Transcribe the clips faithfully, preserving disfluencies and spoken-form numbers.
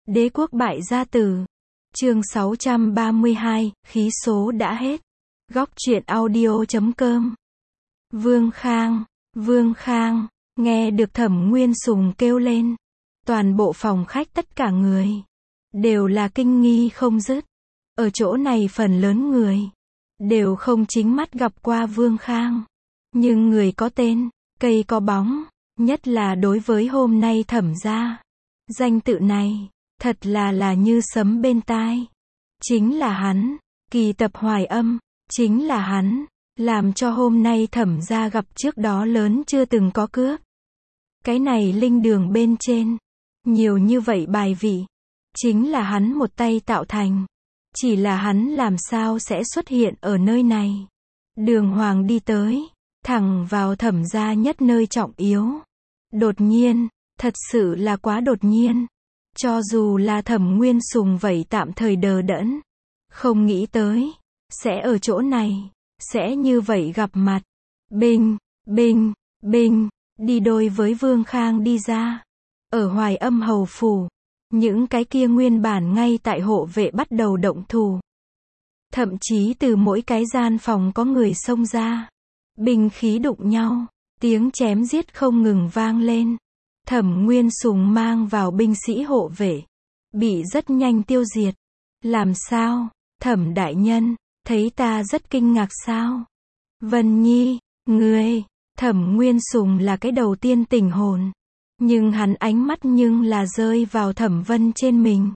Đế quốc bại gia tử. Chương sáu trăm ba mươi hai, khí số đã hết. Góc truyện audio chấm com. Vương Khang, Vương Khang, nghe được Thẩm Nguyên Sùng kêu lên. Toàn bộ phòng khách tất cả người đều là kinh nghi không dứt. Ở chỗ này phần lớn người đều không chính mắt gặp qua Vương Khang. Nhưng người có tên, cây có bóng, nhất là đối với hôm nay Thẩm gia. Danh tự này, thật là là như sấm bên tai. Chính là hắn, Kỳ Tập Hoài Âm, chính là hắn, làm cho hôm nay Thẩm gia gặp trước đó lớn chưa từng có cướp. Cái này linh đường bên trên, nhiều như vậy bài vị, chính là hắn một tay tạo thành. Chỉ là hắn làm sao sẽ xuất hiện ở nơi này. Đường Hoàng đi tới, thẳng vào Thẩm gia nhất nơi trọng yếu. Đột nhiên, thật sự là quá đột nhiên. Cho dù là Thẩm Nguyên Sùng vậy tạm thời đờ đẫn, không nghĩ tới, sẽ ở chỗ này, sẽ như vậy gặp mặt. Binh, binh, binh, đi đôi với Vương Khang đi ra. Ở Hoài Âm hầu phủ, những cái kia nguyên bản ngay tại hộ vệ bắt đầu động thủ. Thậm chí từ mỗi cái gian phòng có người xông ra. Binh khí đụng nhau, tiếng chém giết không ngừng vang lên. Thẩm Nguyên Sùng mang vào binh sĩ hộ vệ, bị rất nhanh tiêu diệt. Làm sao, Thẩm đại nhân, thấy ta rất kinh ngạc sao? Vân Nhi, ngươi, Thẩm Nguyên Sùng là cái đầu tiên tỉnh hồn. Nhưng hắn ánh mắt nhưng là rơi vào Thẩm Vân trên mình.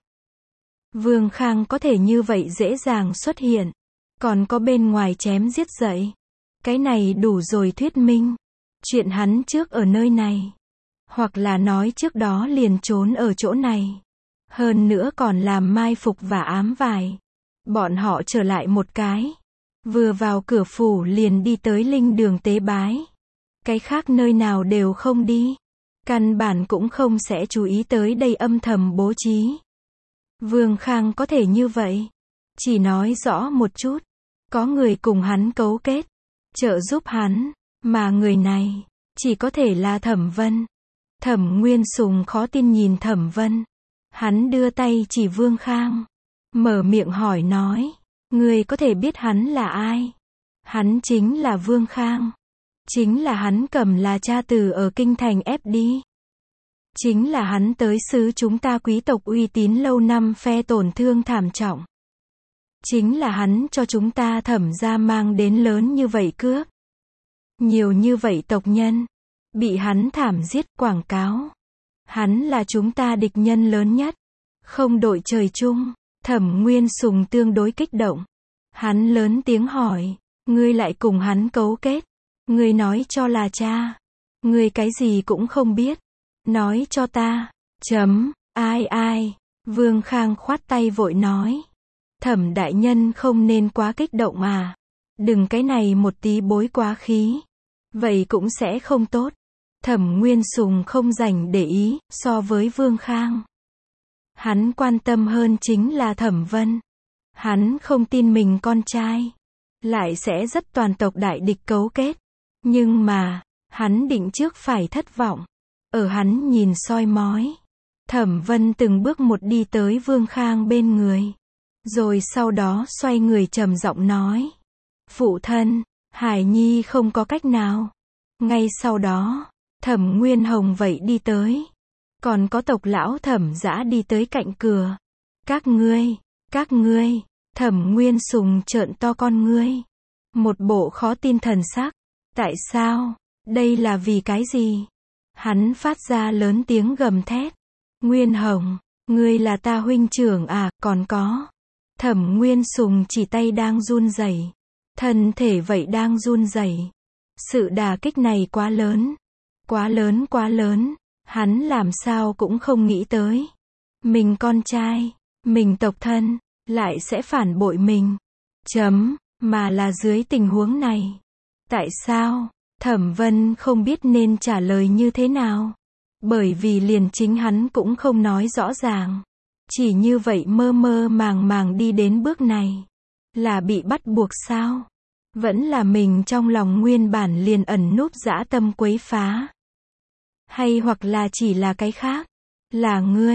Vương Khang có thể như vậy dễ dàng xuất hiện, còn có bên ngoài chém giết dậy. Cái này đủ rồi thuyết minh. Chuyện hắn trước ở nơi này. Hoặc là nói trước đó liền trốn ở chỗ này. Hơn nữa còn làm mai phục và ám vải. Bọn họ trở lại một cái. Vừa vào cửa phủ liền đi tới linh đường tế bái. Cái khác nơi nào đều không đi. Căn bản cũng không sẽ chú ý tới đây âm thầm bố trí. Vương Khang có thể như vậy. Chỉ nói rõ một chút. Có người cùng hắn cấu kết. Trợ giúp hắn. Mà người này, chỉ có thể là Thẩm Vân. Thẩm Nguyên Sùng khó tin nhìn Thẩm Vân. Hắn đưa tay chỉ Vương Khang. Mở miệng hỏi nói. Người có thể biết hắn là ai? Hắn chính là Vương Khang. Chính là hắn cầm là cha từ ở kinh thành ép đi. Chính là hắn tới xứ chúng ta quý tộc uy tín lâu năm phe tổn thương thảm trọng. Chính là hắn cho chúng ta Thẩm gia mang đến lớn như vậy cướp. Nhiều như vậy tộc nhân. Bị hắn thảm giết quảng cáo. Hắn là chúng ta địch nhân lớn nhất. Không đội trời chung. Thẩm Nguyên Sùng tương đối kích động. Hắn lớn tiếng hỏi. Ngươi lại cùng hắn cấu kết. Ngươi nói cho là cha. Ngươi cái gì cũng không biết. Nói cho ta. Chấm. Ai ai. Vương Khang khoát tay vội nói. Thẩm đại nhân không nên quá kích động à. Đừng cái này một tí bối quá khí. Vậy cũng sẽ không tốt. Thẩm Nguyên Sùng không rảnh để ý, so với Vương Khang. Hắn quan tâm hơn chính là Thẩm Vân. Hắn không tin mình con trai. Lại sẽ rất toàn tộc đại địch cấu kết. Nhưng mà, hắn định trước phải thất vọng. Ở hắn nhìn soi mói. Thẩm Vân từng bước một đi tới Vương Khang bên người. Rồi sau đó xoay người trầm giọng nói. Phụ thân, Hải Nhi không có cách nào. Ngay sau đó, Thẩm Nguyên Hồng vậy đi tới. Còn có tộc lão Thẩm Dã đi tới cạnh cửa. Các ngươi, các ngươi, Thẩm Nguyên Sùng trợn to con ngươi. Một bộ khó tin thần sắc. Tại sao? Đây là vì cái gì? Hắn phát ra lớn tiếng gầm thét. Nguyên Hồng, ngươi là ta huynh trưởng à, còn có. Thẩm Nguyên Sùng chỉ tay đang run rẩy. Thân thể vậy đang run rẩy. Sự đả kích này quá lớn. Quá lớn quá lớn. Hắn làm sao cũng không nghĩ tới. Mình con trai, mình tộc thân, lại sẽ phản bội mình. Chấm, mà là dưới tình huống này. Tại sao? Thẩm Vân không biết nên trả lời như thế nào. Bởi vì liền chính hắn cũng không nói rõ ràng. Chỉ như vậy mơ mơ màng màng đi đến bước này. Là bị bắt buộc sao? Vẫn là mình trong lòng nguyên bản liền ẩn núp dã tâm quấy phá. Hay hoặc là chỉ là cái khác. Là ngươi,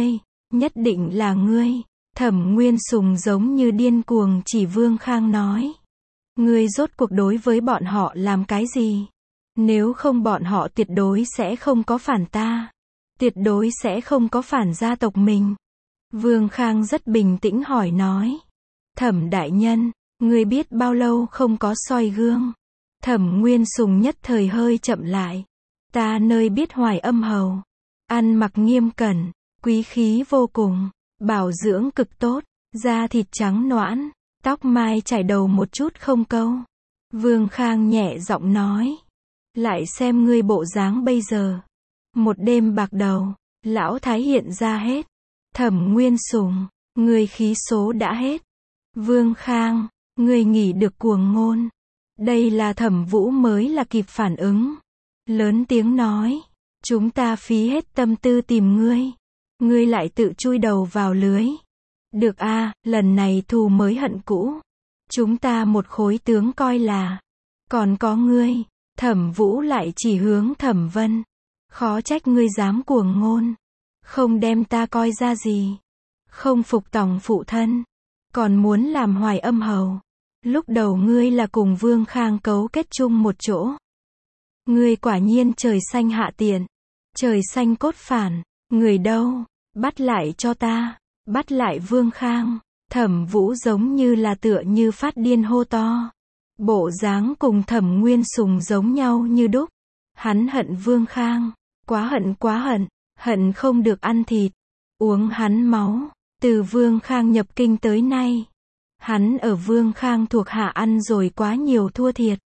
Nhất định là ngươi. Thẩm Nguyên Sùng giống như điên cuồng chỉ Vương Khang nói. Ngươi rốt cuộc đối với bọn họ làm cái gì? Nếu không bọn họ tuyệt đối sẽ không có phản ta. Tuyệt đối sẽ không có phản gia tộc mình. Vương Khang rất bình tĩnh hỏi nói. Thẩm đại nhân, ngươi biết bao lâu không có soi gương? Thẩm Nguyên Sùng nhất thời hơi chậm lại. Ta nơi biết Hoài Âm hầu. Ăn mặc nghiêm cẩn, quý khí vô cùng, bảo dưỡng cực tốt, da thịt trắng nõn, tóc mai chải đầu một chút không câu. Vương Khang nhẹ giọng nói. Lại xem ngươi bộ dáng bây giờ. Một đêm bạc đầu, lão thái hiện ra hết. Thẩm Nguyên Sùng, ngươi khí số đã hết. Vương Khang, ngươi nghỉ được cuồng ngôn. Đây là Thẩm Vũ mới là kịp phản ứng. Lớn tiếng nói. Chúng ta phí hết tâm tư tìm ngươi. Ngươi lại tự chui đầu vào lưới. Được a, lần này thù mới hận cũ. Chúng ta một khối tướng coi là. Còn có ngươi. Thẩm Vũ lại chỉ hướng Thẩm Vân. Khó trách ngươi dám cuồng ngôn. Không đem ta coi ra gì. Không phục tòng phụ thân. Còn muốn làm Hoài Âm hầu. Lúc đầu ngươi là cùng Vương Khang cấu kết chung một chỗ. Ngươi quả nhiên trời xanh hạ tiện. Trời xanh cốt phản. Người đâu? Bắt lại cho ta. Bắt lại Vương Khang. Thẩm Vũ giống như là tựa như phát điên hô to. Bộ dáng cùng Thẩm Nguyên Sùng giống nhau như đúc. Hắn hận Vương Khang. Quá hận quá hận. Hận không được ăn thịt. Uống hắn máu. Từ Vương Khang nhập kinh tới nay. Hắn ở Vương Khang thuộc hạ ăn rồi quá nhiều thua thiệt.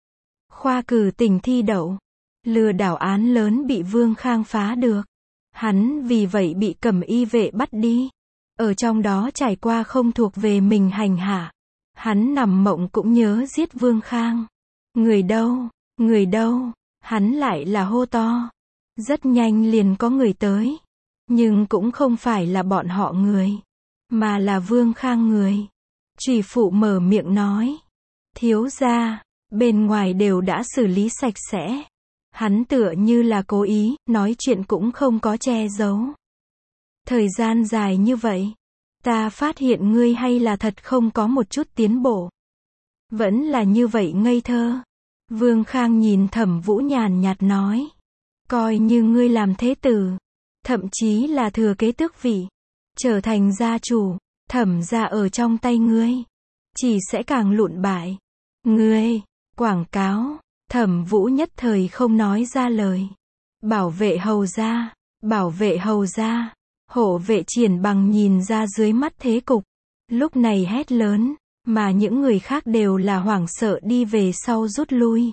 Khoa cử tỉnh thi đậu. Lừa đảo án lớn bị Vương Khang phá được. Hắn vì vậy bị Cẩm Y vệ bắt đi. Ở trong đó trải qua không thuộc về mình hành hạ. Hắn nằm mộng cũng nhớ giết Vương Khang. Người đâu? Người đâu? Hắn lại là hô to. Rất nhanh liền có người tới. Nhưng cũng không phải là bọn họ người. Mà là Vương Khang người. Trùy phụ mở miệng nói. Thiếu gia, bên ngoài đều đã xử lý sạch sẽ. Hắn tựa như là cố ý, nói chuyện cũng không có che giấu. Thời gian dài như vậy, ta phát hiện ngươi hay là thật không có một chút tiến bộ. Vẫn là như vậy ngây thơ. Vương Khang nhìn Thẩm Vũ nhàn nhạt nói. Coi như ngươi làm thế tử, thậm chí là thừa kế tước vị, trở thành gia chủ, Thẩm gia ở trong tay ngươi, chỉ sẽ càng lụn bại. Ngươi, quảng cáo, Thẩm Vũ nhất thời không nói ra lời. Bảo vệ hầu gia, bảo vệ hầu gia, hộ vệ Triển Bằng nhìn ra dưới mắt thế cục, lúc này hét lớn, mà những người khác đều là hoảng sợ đi về sau rút lui.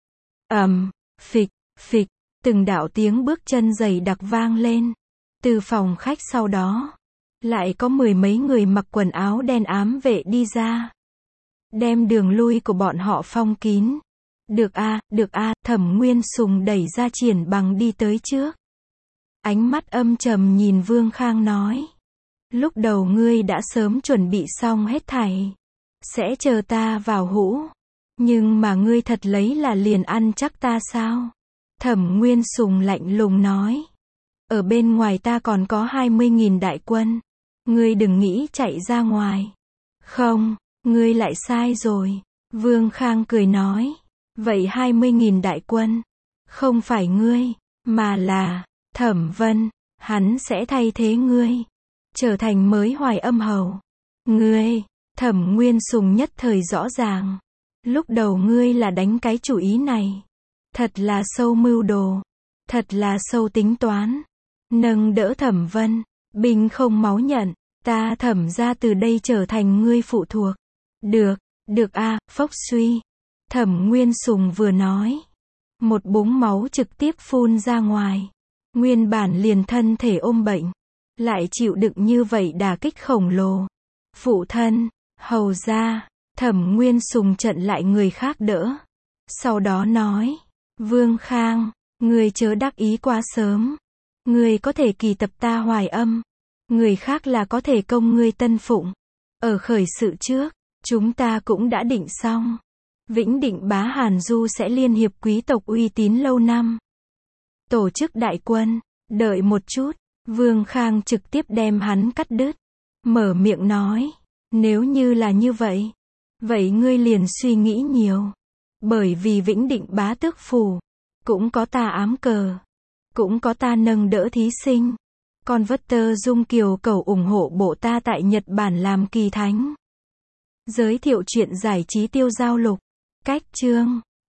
Ầm, um, phịch, phịch, từng đạo tiếng bước chân dày đặc vang lên. Từ phòng khách sau đó, lại có mười mấy người mặc quần áo đen ám vệ đi ra. Đem đường lui của bọn họ phong kín. Được a, à, được a, à, Thẩm Nguyên Sùng đẩy ra Triển Bằng đi tới trước. Ánh mắt âm trầm nhìn Vương Khang nói. Lúc đầu ngươi đã sớm chuẩn bị xong hết thảy. Sẽ chờ ta vào hũ. Nhưng mà ngươi thật lấy là liền ăn chắc ta sao? Thẩm Nguyên Sùng lạnh lùng nói. Ở bên ngoài ta còn có hai mươi nghìn đại quân. Ngươi đừng nghĩ chạy ra ngoài. Không, ngươi lại sai rồi. Vương Khang cười nói. Vậy hai mươi nghìn đại quân. Không phải ngươi, mà là Thẩm Vân. Hắn sẽ thay thế ngươi. Trở thành mới Hoài Âm hầu. Ngươi, Thẩm Nguyên Sùng nhất thời rõ ràng. Lúc đầu ngươi là đánh cái chủ ý này. Thật là sâu mưu đồ. Thật là sâu tính toán. Nâng đỡ Thẩm Vân. Binh không máu nhận. Ta Thẩm ra từ đây trở thành ngươi phụ thuộc. Được, được a, à, phốc suy. Thẩm Nguyên Sùng vừa nói. Một búng máu trực tiếp phun ra ngoài. Nguyên bản liền thân thể ôm bệnh. Lại chịu đựng như vậy đả kích khổng lồ. Phụ thân, hầu gia. Thẩm Nguyên Sùng trận lại người khác đỡ. Sau đó nói. Vương Khang, ngươi chớ đắc ý quá sớm. Ngươi có thể kỳ tập ta Hoài Âm. Người khác là có thể công ngươi Tân Phụng. Ở khởi sự trước, chúng ta cũng đã định xong. Vĩnh Định Bá Hàn Du sẽ liên hiệp quý tộc uy tín lâu năm. Tổ chức đại quân, đợi một chút. Vương Khang trực tiếp đem hắn cắt đứt. Mở miệng nói. Nếu như là như vậy. Vậy ngươi liền suy nghĩ nhiều. Bởi vì Vĩnh Định bá tước phủ. Cũng có ta ám cờ. Cũng có ta nâng đỡ thí sinh. Còn vất tơ dung kiều cầu ủng hộ bộ ta tại Nhật Bản làm kỳ thánh. Giới thiệu chuyện giải trí tiêu giao lục. Cách chương.